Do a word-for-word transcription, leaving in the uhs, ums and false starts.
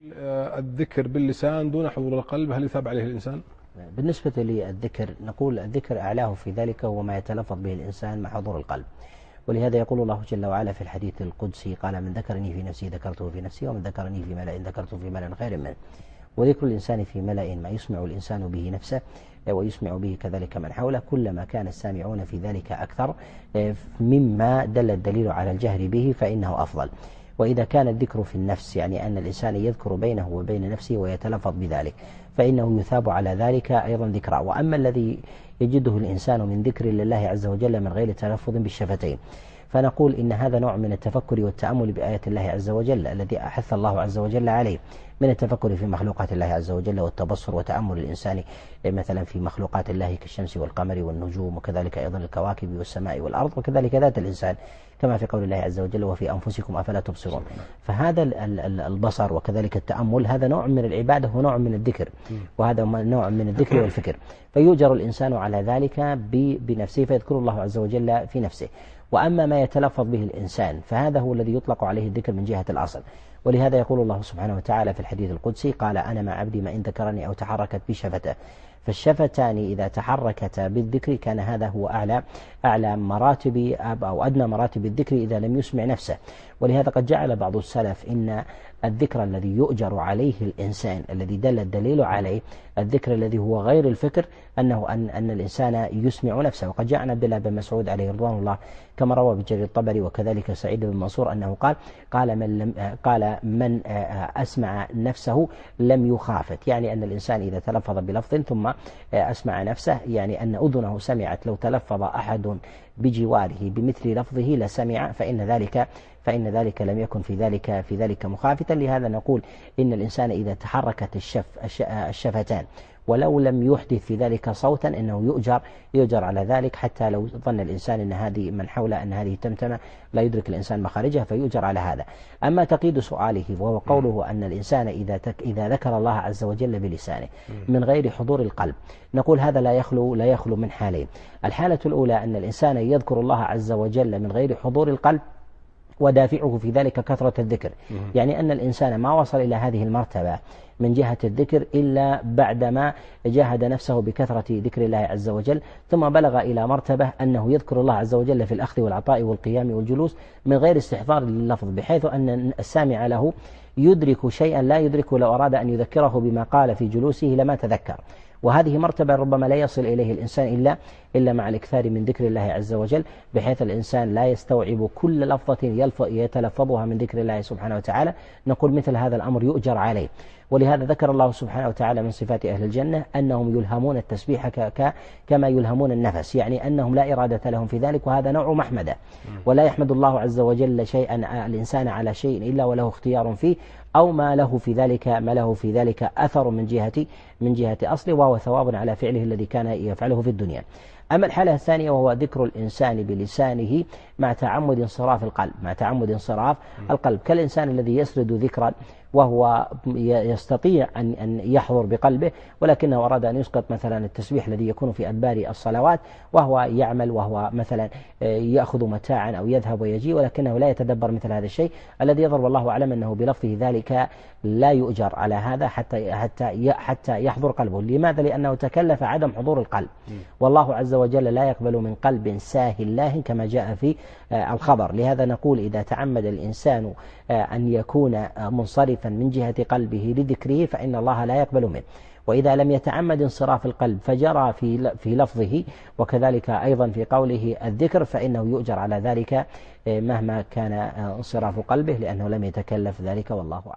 الذكر باللسان دون حضور القلب هل يثاب عليه الإنسان؟ بالنسبة للذكر نقول الذكر أعلاه في ذلك هو ما يتلفظ به الإنسان مع حضور القلب، ولهذا يقول الله جل وعلا في الحديث القدسي قال من ذكرني في نفسي ذكرته في نفسي ومن ذكرني في ملأ ذكرته في ملأ خير منه. وذكر الإنسان في ملأ ما يسمع الإنسان به نفسه ويسمع به كذلك من حوله، كلما كان السامعون في ذلك أكثر مما دل الدليل على الجهر به فإنه أفضل. وإذا كان الذكر في النفس يعني أن الإنسان يذكر بينه وبين نفسه ويتلفظ بذلك فإنه يثاب على ذلك أيضا ذكرى. وأما الذي يجده الإنسان من ذكر لله عز وجل من غير تلفظ بالشفتين فنقول إن هذا نوع من التفكر والتأمل بآيات الله عز وجل الذي أحث الله عز وجل عليه من التفكر في مخلوقات الله عز وجل والتبصر وتأمل الإنسان مثلا في مخلوقات الله كالشمس والقمر والنجوم وكذلك أيضا الكواكب والسماء والأرض وكذلك ذات الإنسان كما في قول الله عز وجل وفي أنفسكم أفلا تبصرون. فهذا البصر وكذلك التأمل هذا نوع من العبادة ونوع من الذكر، وهذا نوع من الذكر والفكر، فيؤجر الإنسان على ذلك بنفسه فيذكر الله عز وجل في نفسه. وأما ما يتلفظ به الإنسان فهذا هو الذي يطلق عليه الذكر من جهة الأصل، ولهذا يقول الله سبحانه وتعالى في الحديث القدسي قال أنا مع عبدي ما إن ذكرني أو تحركت بشفته. فالشفتان إذا تحركتا بالذكر كان هذا هو أعلى أعلى مراتب أو أدنى مراتب الذكر إذا لم يسمع نفسه. ولهذا قد جعل بعض السلف إن الذكر الذي يؤجر عليه الإنسان الذي دل الدليل عليه الذكر الذي هو غير الفكر أنه أن, أن الإنسان يسمع نفسه. وقد جاء عن عبد الله بن مسعود عليه رضوان الله كما روى بجرير الطبري وكذلك سعيد بن منصور أنه قال قال من لم قال من أسمع نفسه لم يخافت، يعني أن الإنسان إذا تلفظ بلفظ ثم أسمع نفسه يعني أن أذنه سمعت لو تلفظ أحد بجواره بمثل لفظه لسمع فإن ذلك فإن ذلك لم يكن في ذلك في ذلك مخافتا. لهذا نقول إن الإنسان إذا تحركت الشف الشفتان ولو لم يحدث في ذلك صوتا إنه يؤجر يؤجر على ذلك، حتى لو ظن الإنسان أن هذه من حوله أن هذه تمتمة لا يدرك الإنسان مخارجها فيؤجر على هذا. أما تقييد سؤاله وهو قوله أن الإنسان إذا تك إذا ذكر الله عز وجل بلسانه من غير حضور القلب نقول هذا لا يخلو لا يخلو من حالين. الحالة الأولى أن الإنسان يذكر الله عز وجل من غير حضور القلب ودافعه في ذلك كثرة الذكر، يعني أن الإنسان ما وصل إلى هذه المرتبة من جهة الذكر إلا بعدما جاهد نفسه بكثرة ذكر الله عز وجل ثم بلغ إلى مرتبة أنه يذكر الله عز وجل في الأخذ والعطاء والقيام والجلوس من غير استحضار لللفظ، بحيث أن السامع له يدرك شيئا لا يدركه لو أراد أن يذكره بما قال في جلوسه لما تذكر. وهذه مرتبة ربما لا يصل إليه الإنسان إلا إلا مع الإكثار من ذكر الله عز وجل، بحيث الإنسان لا يستوعب كل لفظة يتلفظها من ذكر الله سبحانه وتعالى. نقول مثل هذا الأمر يؤجر عليه. ولهذا ذكر الله سبحانه وتعالى من صفات أهل الجنة أنهم يلهمون التسبيح كما يلهمون النفس، يعني أنهم لا إرادة لهم في ذلك، وهذا نوع محمدة. ولا يحمد الله عز وجل شيئا الإنسان على شيء إلا وله اختيار فيه أو ما له في ذلك ما له في ذلك أثر من جهة من جهة أصله، وهو ثواب على فعله الذي كان يفعله في الدنيا. أما الحالة الثانية وهو ذكر الإنسان بلسانه مع تعمد انصراف القلب مع تعمد انصراف القلب كالإنسان الذي يسرد ذكرا وهو يستطيع أن أن يحضر بقلبه ولكنه أراد أن يسقط مثلا التسبيح الذي يكون في أدبار الصلوات وهو يعمل وهو مثلا يأخذ متاعا أو يذهب ويجي ولكنه لا يتدبر مثل هذا الشيء الذي يضرب الله أعلم أنه بلفظه ذلك لا يؤجر على هذا حتى حتى حتى يحضر قلبه. لماذا؟ لأنه تكلف عدم حضور القلب، والله عز وجل لا يقبل من قلب ساهل لاهٍ كما جاء في الخبر. لهذا نقول إذا تعمد الإنسان أن يكون منصرفا من جهة قلبه لذكره فإن الله لا يقبل منه. وإذا لم يتعمد انصراف القلب فجرى في في لفظه وكذلك أيضا في قوله الذكر فإنه يؤجر على ذلك مهما كان انصراف قلبه لأنه لم يتكلف ذلك، والله أعلم.